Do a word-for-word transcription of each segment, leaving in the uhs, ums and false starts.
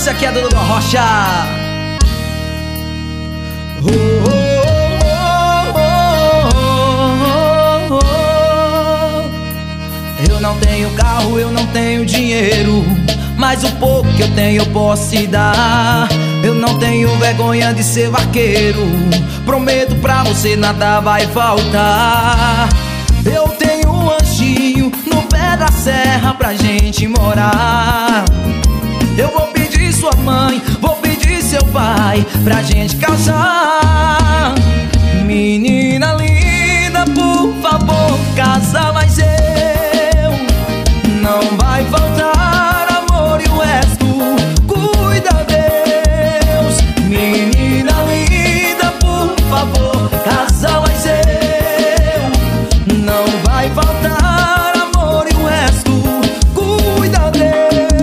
Essa aqui é a Dudu do Rocha. Oh, oh, oh, oh, oh. Eu não tenho carro, eu não tenho dinheiro, mas o pouco que eu tenho eu posso te dar. Eu não tenho vergonha de ser vaqueiro, prometo pra você nada vai faltar. Eu tenho um anjinho no pé da serra pra gente morar. Eu vou pedir sua mãe, vou pedir seu pai pra gente casar. Menina linda, por favor, casa, mas eu não vai faltar amor e o resto cuida Deus. Menina linda, por favor, casa, mas eu não vai faltar amor e o resto cuida Deus.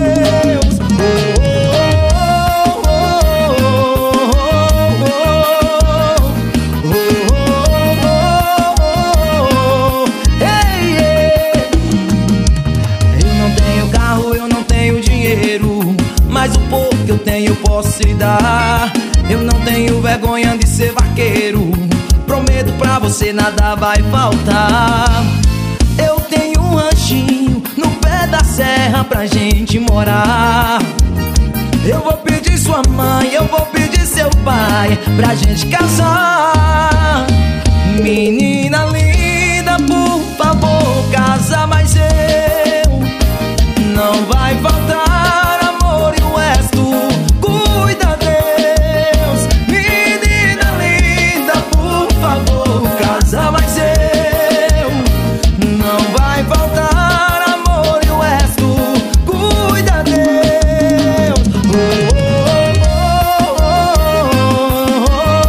Mas o pouco que eu tenho eu posso te dar. Eu não tenho vergonha de ser vaqueiro, prometo pra você nada vai faltar. Eu tenho um ranchinho no pé da serra pra gente morar. Eu vou pedir sua mãe, eu vou pedir seu pai pra gente casar. Menina linda, por favor, casa, mas eu não vai faltar amor e o resto cuida Deus. Menina linda, por favor, casa, mas eu não vai faltar amor e o resto cuida Deus. Oh, oh, oh,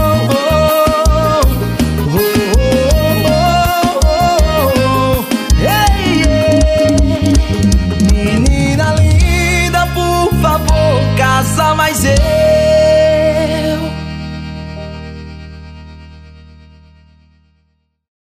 oh, oh, oh, oh, hey, yeah. Menina linda, por favor, casa, mas eu